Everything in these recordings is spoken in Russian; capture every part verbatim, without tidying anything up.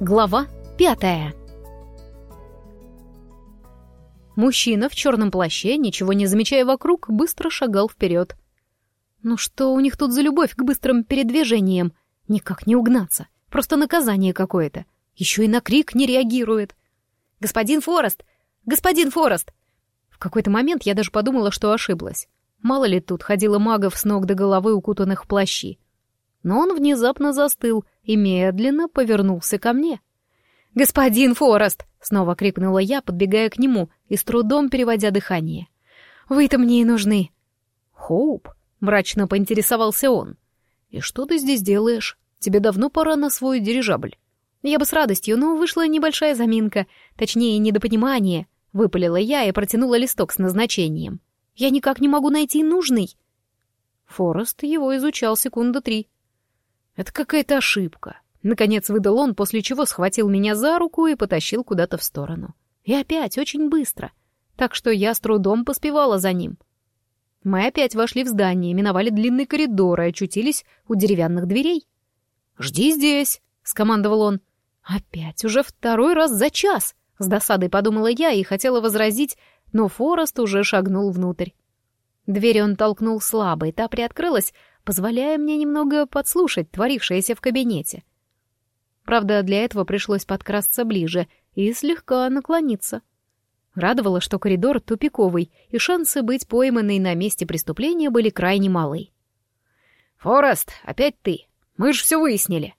Глава пятая. Мужчина в черном плаще, ничего не замечая вокруг, быстро шагал вперед. Ну что у них тут за любовь к быстрым передвижениям? Никак не угнаться. Просто наказание какое-то. Еще и на крик не реагирует. «Господин Форест! Господин Форест!» В какой-то момент я даже подумала, что ошиблась. Мало ли тут ходило магов с ног до головы, укутанных в плащи. Но он внезапно застыл и медленно повернулся ко мне. «Господин Форест!» — снова крикнула я, подбегая к нему и с трудом переводя дыхание. «Вы-то мне и нужны!» «Хоуп!» — мрачно поинтересовался он. «И что ты здесь делаешь? Тебе давно пора на свой дирижабль». «Я бы с радостью, но вышла небольшая заминка, точнее, недопонимание», — выпалила я и протянула листок с назначением. «Я никак не могу найти нужный». Форест его изучал секунды три. «Это какая-то ошибка», — наконец выдал он, после чего схватил меня за руку и потащил куда-то в сторону. И опять очень быстро, так что я с трудом поспевала за ним. Мы опять вошли в здание, миновали длинный коридор и очутились у деревянных дверей. «Жди здесь», — скомандовал он. «Опять, уже второй раз за час», — с досадой подумала я и хотела возразить, но Форест уже шагнул внутрь. Дверь он толкнул слабо, и та приоткрылась, позволяя мне немного подслушать творившееся в кабинете. Правда, для этого пришлось подкрасться ближе и слегка наклониться. Радовало, что коридор тупиковый, и шансы быть пойманной на месте преступления были крайне малы. «Форест, опять ты! Мы ж все выяснили!»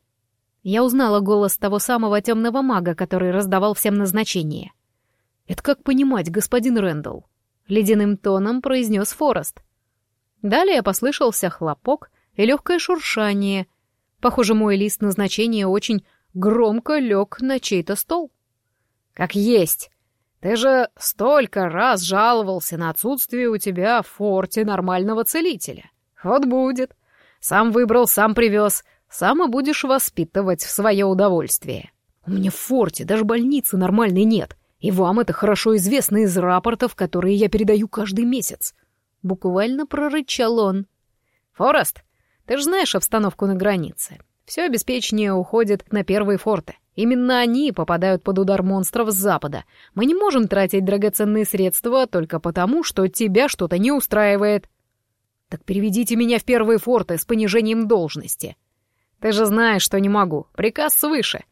Я узнала голос того самого темного мага, который раздавал всем назначения. «Это как понимать, господин Рэндалл?» — ледяным тоном произнес Форест. Далее послышался хлопок и легкое шуршание. Похоже, мой лист назначения очень громко лег на чей-то стол. «Как есть! Ты же столько раз жаловался на отсутствие у тебя в форте нормального целителя. Вот будет. Сам выбрал, сам привез, сам и будешь воспитывать в свое удовольствие. У меня в форте даже больницы нормальной нет, и вам это хорошо известно из рапортов, которые я передаю каждый месяц». Буквально прорычал он. «Форест, ты же знаешь обстановку на границе. Все обеспечение уходит на первые форты. Именно они попадают под удар монстров с запада. Мы не можем тратить драгоценные средства только потому, что тебя что-то не устраивает. Так переведите меня в первые форты с понижением должности. Ты же знаешь, что не могу. Приказ свыше.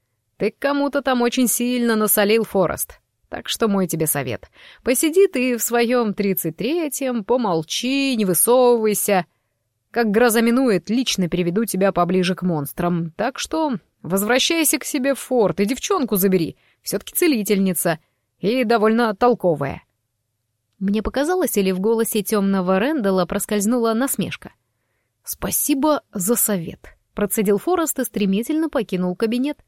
Ты кому-то там очень сильно насолил, Форест. Так что мой тебе совет. Посиди ты в своем тридцать третьем, помолчи, не высовывайся. Как гроза минует, лично переведу тебя поближе к монстрам. Так что возвращайся к себе в форт и девчонку забери. Все-таки целительница. И довольно толковая». Мне показалось, или в голосе темного Рэндалла проскользнула насмешка. «Спасибо за совет», — процедил Форест и стремительно покинул кабинет.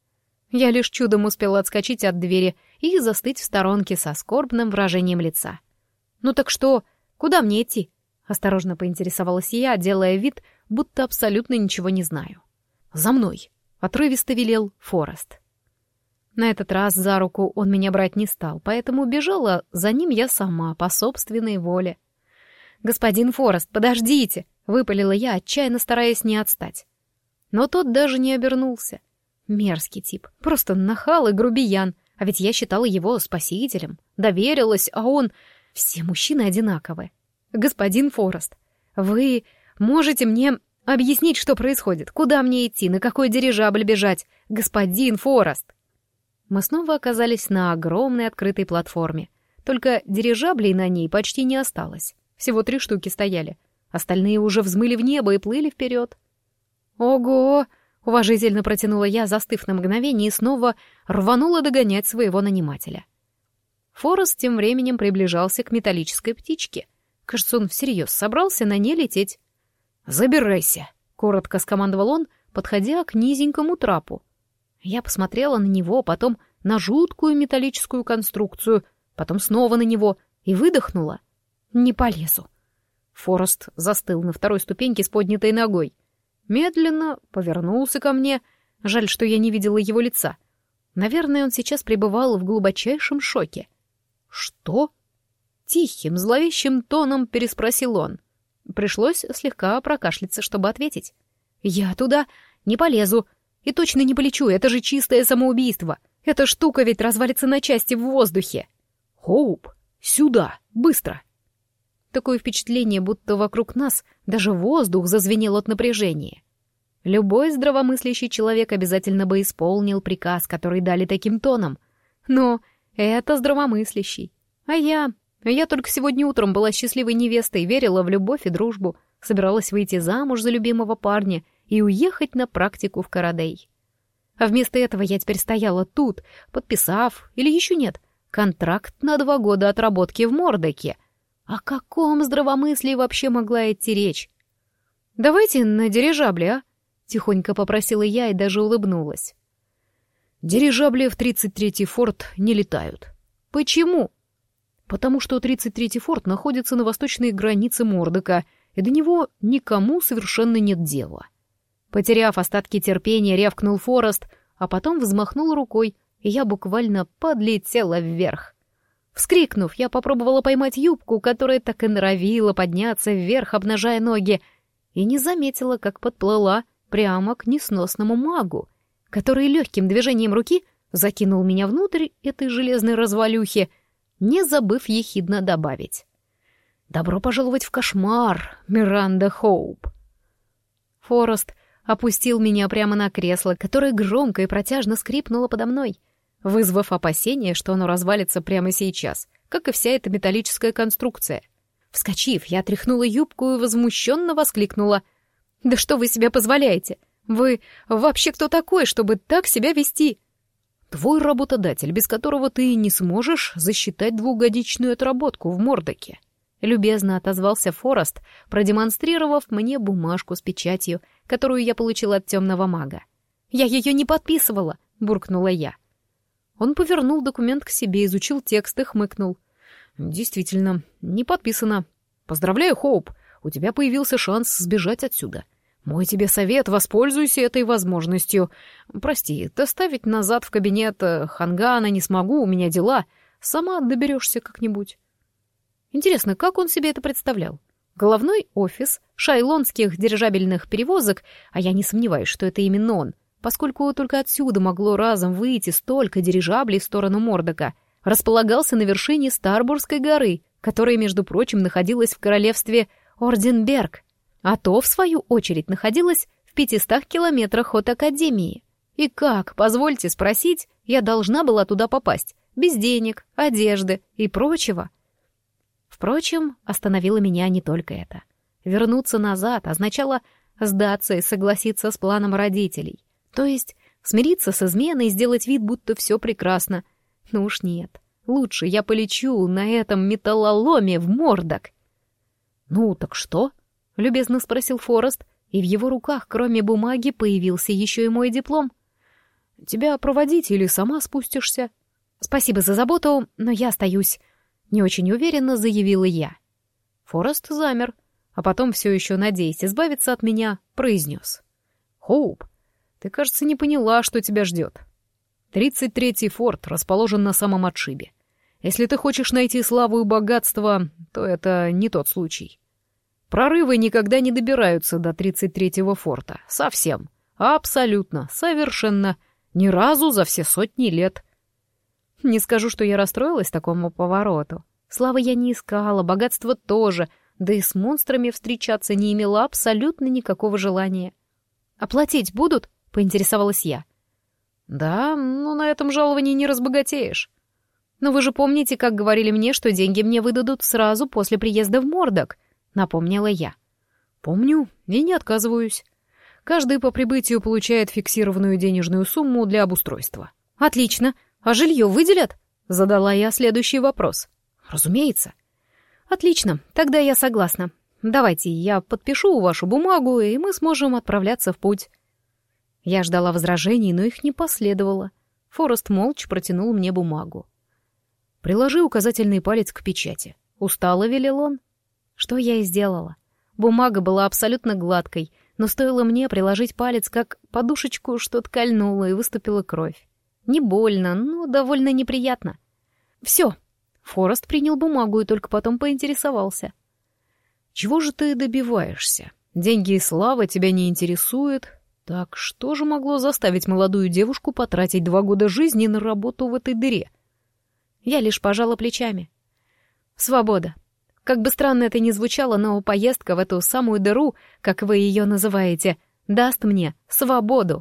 Я лишь чудом успела отскочить от двери и застыть в сторонке со скорбным выражением лица. «Ну так что, куда мне идти?» — осторожно поинтересовалась я, делая вид, будто абсолютно ничего не знаю. «За мной!» — отрывисто велел Форест. На этот раз за руку он меня брать не стал, поэтому бежала за ним я сама, по собственной воле. «Господин Форест, подождите!» — выпалила я, отчаянно стараясь не отстать. Но тот даже не обернулся. Мерзкий тип, просто нахал и грубиян, а ведь я считала его спасителем, доверилась, а он... Все мужчины одинаковы. «Господин Форест, вы можете мне объяснить, что происходит? Куда мне идти? На какой дирижабль бежать? Господин Форест!» Мы снова оказались на огромной открытой платформе. Только дирижаблей на ней почти не осталось. Всего три штуки стояли. Остальные уже взмыли в небо и плыли вперед. «Ого!» — уважительно протянула я, застыв на мгновение, и снова рванула догонять своего нанимателя. Форест тем временем приближался к металлической птичке. Кажется, он всерьез собрался на ней лететь. «Забирайся!» — коротко скомандовал он, подходя к низенькому трапу. Я посмотрела на него, потом на жуткую металлическую конструкцию, потом снова на него и выдохнула. «Не полезу». Форест застыл на второй ступеньке с поднятой ногой. Медленно повернулся ко мне. Жаль, что я не видела его лица. Наверное, он сейчас пребывал в глубочайшем шоке. «Что?» — тихим, зловещим тоном переспросил он. Пришлось слегка прокашляться, чтобы ответить. «Я туда не полезу. И точно не полечу, это же чистое самоубийство. Эта штука ведь развалится на части в воздухе. Хоуп, сюда, быстро. Такое впечатление, будто вокруг нас даже воздух зазвенел от напряжения. Любой здравомыслящий человек обязательно бы исполнил приказ, который дали таким тоном. Но это здравомыслящий. А я... Я только сегодня утром была счастливой невестой, верила в любовь и дружбу, собиралась выйти замуж за любимого парня и уехать на практику в Карадей. А вместо этого я теперь стояла тут, подписав, или еще нет, контракт на два года отработки в Мордоке. О каком здравомыслии вообще могла идти речь? «Давайте на дирижабле, а?» — тихонько попросила я и даже улыбнулась. «Дирижабли в тридцать третий форт не летают». «Почему?» «Потому что тридцать третий форт находится на восточной границе Мордока, и до него никому совершенно нет дела». Потеряв остатки терпения, рявкнул Форест, а потом взмахнул рукой, и я буквально подлетела вверх. Вскрикнув, я попробовала поймать юбку, которая так и норовила подняться вверх, обнажая ноги, и не заметила, как подплыла прямо к несносному магу, который легким движением руки закинул меня внутрь этой железной развалюхи, не забыв ехидно добавить: «Добро пожаловать в кошмар, Миранда Хоуп!» Форест опустил меня прямо на кресло, которое громко и протяжно скрипнуло подо мной, вызвав опасение, что оно развалится прямо сейчас, как и вся эта металлическая конструкция. Вскочив, я тряхнула юбку и возмущенно воскликнула: «Да что вы себе позволяете? Вы вообще кто такой, чтобы так себя вести?» «Твой работодатель, без которого ты не сможешь засчитать двухгодичную отработку в Мордоке», — любезно отозвался Форест, продемонстрировав мне бумажку с печатью, которую я получила от темного мага. «Я ее не подписывала», — буркнула я. Он повернул документ к себе, изучил текст и хмыкнул. «Действительно, не подписано. Поздравляю, Хоуп, у тебя появился шанс сбежать отсюда. Мой тебе совет, воспользуйся этой возможностью. Прости, доставить назад в кабинет Хангана не смогу, у меня дела. Сама доберешься как-нибудь». Интересно, как он себе это представлял? Головной офис шайлонских дирижабельных перевозок, а я не сомневаюсь, что это именно он, поскольку только отсюда могло разом выйти столько дирижаблей в сторону Мордока, располагался на вершине Старбургской горы, которая, между прочим, находилась в королевстве Орденберг, а то, в свою очередь, находилась в пятистах километрах от Академии. И как, позвольте спросить, я должна была туда попасть, без денег, одежды и прочего? Впрочем, остановило меня не только это. Вернуться назад означало сдаться и согласиться с планом родителей. То есть смириться с изменой и сделать вид, будто все прекрасно. Ну уж нет. Лучше я полечу на этом металлоломе в Мордок. «Ну, так что?» — любезно спросил Форест, и в его руках, кроме бумаги, появился еще и мой диплом. «Тебя проводить или сама спустишься?» «Спасибо за заботу, но я остаюсь», — не очень уверенно заявила я. Форест замер, а потом, все еще надеясь избавиться от меня, произнес: «Хоуп, ты, кажется, не поняла, что тебя ждет. тридцать третий форт расположен на самом отшибе. Если ты хочешь найти славу и богатство, то это не тот случай. Прорывы никогда не добираются до тридцать третьего форта. Совсем. Абсолютно. Совершенно. Ни разу за все сотни лет». Не скажу, что я расстроилась такому повороту. Славы я не искала, богатства тоже, да и с монстрами встречаться не имела абсолютно никакого желания. «Оплатить будут?» — поинтересовалась я. «Да, но на этом жаловании не разбогатеешь». «Но вы же помните, как говорили мне, что деньги мне выдадут сразу после приезда в Мордок?» — напомнила я. «Помню и не отказываюсь. Каждый по прибытию получает фиксированную денежную сумму для обустройства». «Отлично. А жилье выделят?» — задала я следующий вопрос. «Разумеется». «Отлично, тогда я согласна. Давайте я подпишу вашу бумагу, и мы сможем отправляться в путь». Я ждала возражений, но их не последовало. Форест молча протянул мне бумагу. «Приложи указательный палец к печати», — устало велел он. Что я и сделала. Бумага была абсолютно гладкой, но стоило мне приложить палец, как подушечку что-то кольнуло и выступила кровь. Не больно, но довольно неприятно. «Все». Форест принял бумагу и только потом поинтересовался. «Чего же ты добиваешься? Деньги и слава тебя не интересуют. Так что же могло заставить молодую девушку потратить два года жизни на работу в этой дыре? Я лишь пожала плечами. Свобода. Как бы странно это ни звучало, но поездка в эту самую дыру, как вы ее называете, даст мне свободу.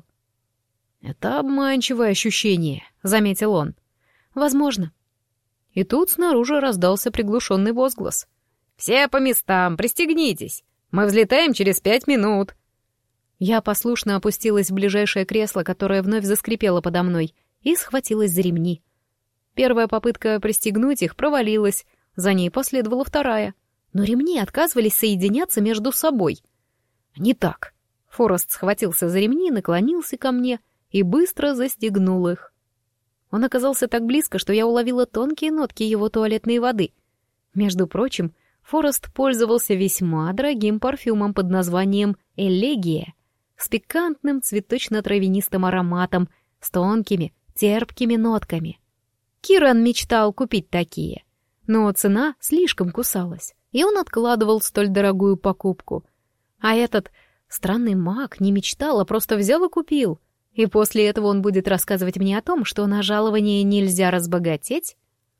«Это обманчивое ощущение», — заметил он. «Возможно». И тут снаружи раздался приглушенный возглас. «Все по местам, пристегнитесь. Мы взлетаем через пять минут». Я послушно опустилась в ближайшее кресло, которое вновь заскрипело подо мной, и схватилась за ремни. Первая попытка пристегнуть их провалилась, за ней последовала вторая. Но ремни отказывались соединяться между собой. «Не так». Форест схватился за ремни, наклонился ко мне и быстро застегнул их. Он оказался так близко, что я уловила тонкие нотки его туалетной воды. Между прочим, Форест пользовался весьма дорогим парфюмом под названием «Элегия», с пикантным цветочно-травянистым ароматом, с тонкими, терпкими нотками. Киран мечтал купить такие, но цена слишком кусалась, и он откладывал столь дорогую покупку. А этот странный маг не мечтал, а просто взял и купил. И после этого он будет рассказывать мне о том, что на жалование нельзя разбогатеть?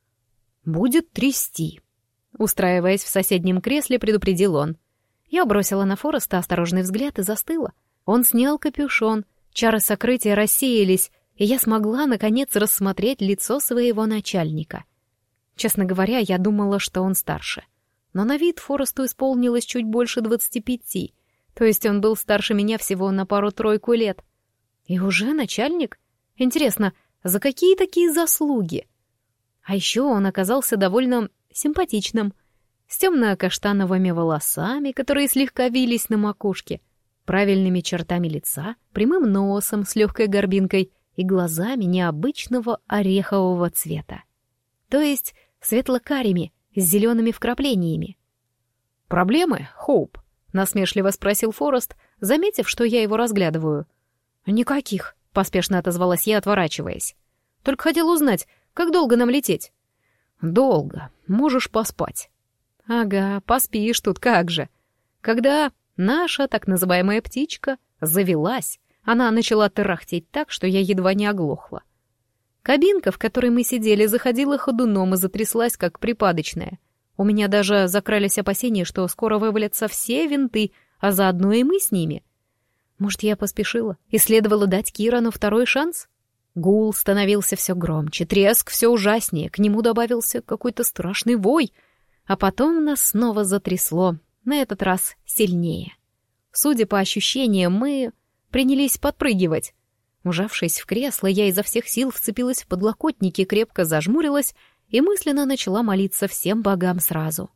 Будет трясти. Устраиваясь в соседнем кресле, предупредил он. Я бросила на Фореста осторожный взгляд и застыла. Он снял капюшон, чары сокрытия рассеялись, и я смогла, наконец, рассмотреть лицо своего начальника. Честно говоря, я думала, что он старше. Но на вид Форесту исполнилось чуть больше двадцати пяти, то есть он был старше меня всего на пару-тройку лет. И уже начальник? Интересно, за какие такие заслуги? А еще он оказался довольно симпатичным, с темно-каштановыми волосами, которые слегка вились на макушке, правильными чертами лица, прямым носом с легкой горбинкой и глазами необычного орехового цвета. То есть светло-карими, с зелеными вкраплениями. «Проблемы, Хоуп?» — насмешливо спросил Форест, заметив, что я его разглядываю. «Никаких», — поспешно отозвалась я, отворачиваясь. «Только хотел узнать, как долго нам лететь?» «Долго. Можешь поспать». «Ага, поспишь тут, как же». Когда наша так называемая птичка завелась, она начала тарахтеть так, что я едва не оглохла. Кабинка, в которой мы сидели, заходила ходуном и затряслась, как припадочная. У меня даже закрались опасения, что скоро вывалятся все винты, а заодно и мы с ними. Может, я поспешила и следовало дать Кирану второй шанс? Гул становился все громче, треск все ужаснее, к нему добавился какой-то страшный вой, а потом нас снова затрясло, на этот раз сильнее. Судя по ощущениям, мы принялись подпрыгивать. Ужавшись в кресло, я изо всех сил вцепилась в подлокотники, крепко зажмурилась и мысленно начала молиться всем богам сразу.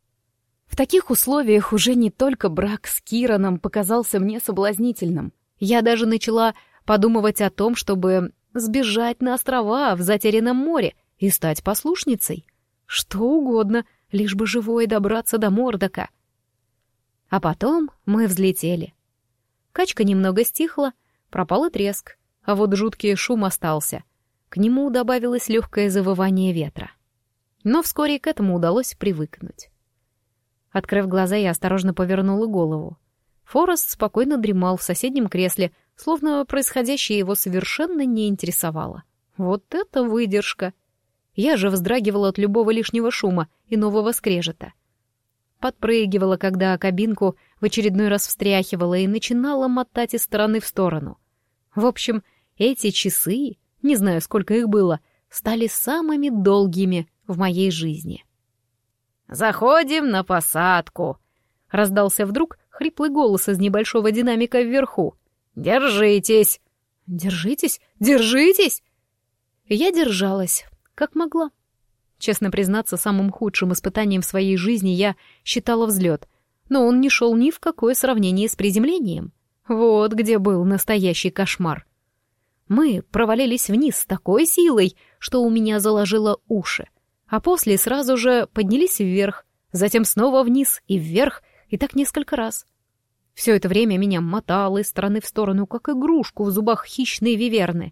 В таких условиях уже не только брак с Кираном показался мне соблазнительным. Я даже начала подумывать о том, чтобы сбежать на острова в затерянном море и стать послушницей. Что угодно, лишь бы живой добраться до Мордока. А потом мы взлетели. Качка немного стихла, пропал и треск, а вот жуткий шум остался. К нему добавилось легкое завывание ветра. Но вскоре к этому удалось привыкнуть. Открыв глаза, я осторожно повернула голову. Форест спокойно дремал в соседнем кресле, словно происходящее его совершенно не интересовало. Вот это выдержка! Я же вздрагивала от любого лишнего шума и нового скрежета. Подпрыгивала, когда кабинку в очередной раз встряхивала и начинала мотать из стороны в сторону. В общем, эти часы, не знаю, сколько их было, стали самыми долгими в моей жизни. «Заходим на посадку!» — раздался вдруг хриплый голос из небольшого динамика вверху. «Держитесь!» «Держитесь? Держитесь!» Я держалась, как могла. Честно признаться, самым худшим испытанием в своей жизни я считала взлет, но он не шел ни в какое сравнение с приземлением. Вот где был настоящий кошмар. Мы провалились вниз с такой силой, что у меня заложило уши, а после сразу же поднялись вверх, затем снова вниз и вверх, и так несколько раз. Все это время меня мотало из стороны в сторону, как игрушку в зубах хищной виверны.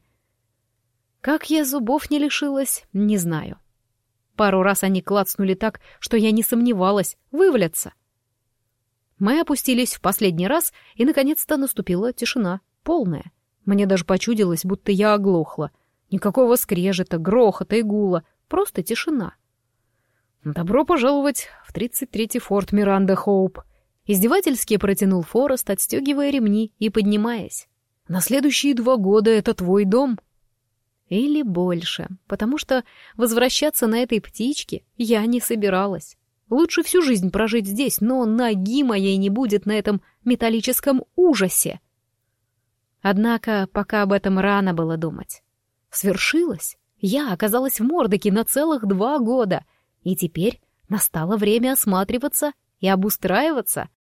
Как я зубов не лишилась, не знаю. Пару раз они клацнули так, что я не сомневалась, вывалятся. Мы опустились в последний раз, и, наконец-то, наступила тишина. полная. Мне даже почудилось, будто я оглохла. Никакого скрежета, грохота и гула, просто тишина. «Добро пожаловать в тридцать третий форт, Миранда Хоуп!» Издевательски протянул Форест, отстегивая ремни и поднимаясь. «На следующие два года это твой дом». Или больше, потому что возвращаться на этой птичке я не собиралась. Лучше всю жизнь прожить здесь, но ноги моей не будет на этом металлическом ужасе. Однако пока об этом рано было думать. Свершилось. Я оказалась в Мордоке на целых два года, и теперь настало время осматриваться и обустраиваться.